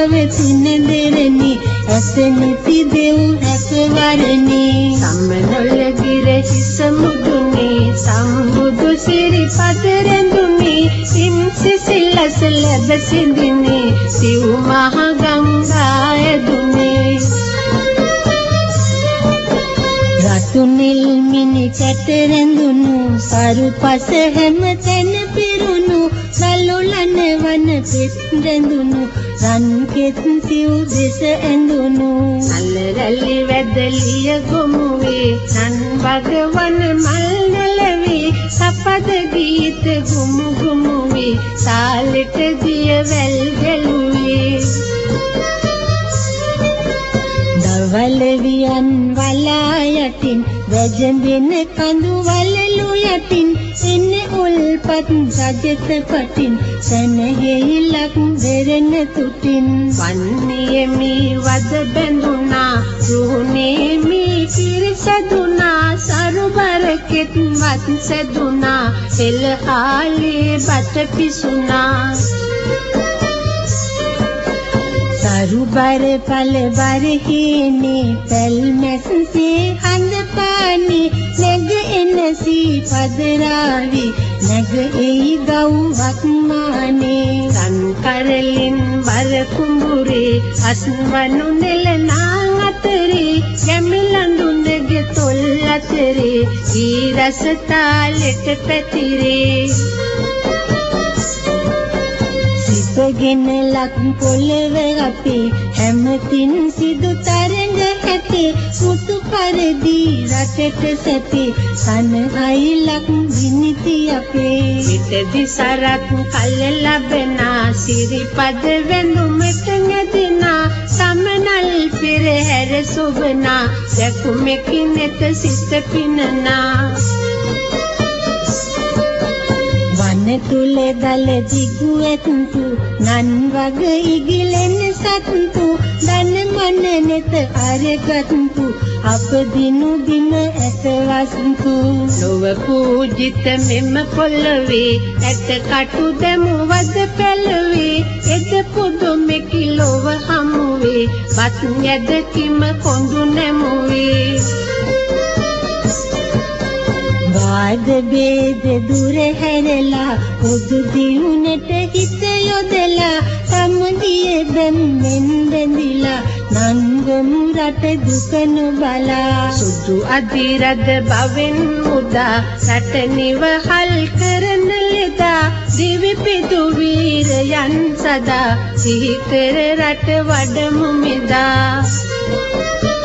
පවතින දෙරණි ඇසෙනිති දෙව් රසවරණි සම්මනොල ගිර හිස මුදුනි සම්බුදු සිරිපද රැඳුනි සිම්සිසිලස ලැබ සිඳිනි සිව් මහ ගංගා ඇදුනි රතුනිල් මිනි කැට රැඳුණු සරුපස හැම තැන පිරුණු සලුලන වන පෙත් රැඳුණු රන් කෙත් සිව් දෙස ඇඳුණු නල්රැලි වැදලිය ගොමුවේ නන් භගවන මල් නැලවේ සපද ගීත ගුමු ගුමුවේ තාලෙට දිය වැල් ගැලුවේ දවල් වියන් වලා යටින් වැජඹෙන කඳු වලලු යටින් එන්නේ උල්පත් රජත පටින් සනහෙයිලක් දෙරෙන තුටින් වන්නේ මී වද බැඳුනා රුහුනේ මී පිරිසදුනා සරුබර කෙත් වත් සැදුනා එළහාලේ බට පිසුනා සරුබර පල බර හේනේ පැල් මැස්සේ හඳ පානේ නැග එනසී පදරාවි නැග එයි ගව්වක් මානේ රන් කරලින් බර කුඹුරේ අස්වනු නෙලනා අතරේ ගැමිලඳුන්ගේ තොල් අතරේ ඊ රස තාලෙට පැතිරේ සිපගෙන ලක් පොළව අපේ හැමතින් සිදු තරඟ ඇතේ මුතු පරිදි රටට සැපේ සනහයි ලක් විනිති අපේ පිටදි සරත් කල් ලැබෙනා සිරිපද වෙනුමට නැදිනා සමනල් පෙරහැර සොබනා දැකුමකින් එත සිත පිනනා තුල දල දිගු ඇතුතු නන් වග ඉගිලෙන සතුතු දන මන නෙත අරගත්තු අප දිනු දින ඇත වස්තු ලොව පූජිත මෙම පොළවේ ඇත කටු දෙමුවද පෙළවේ එද පුදුමෙකි ලොව හමුවේ බත් යද කිම කොඳු නැමුවේ වාද බේද දුර හැරලා පොදු දියුණට හිත යොදලා සම්දිය බැම්මෙන් බැඳිලා නංගමු රට දුක නොබලා සුදු අධිරද බවෙන් මුදා රට නිවහල් කරන ලෙදා දිවි පිදු වීරයන් සදා සිහි කර රට වඩමු මෙදා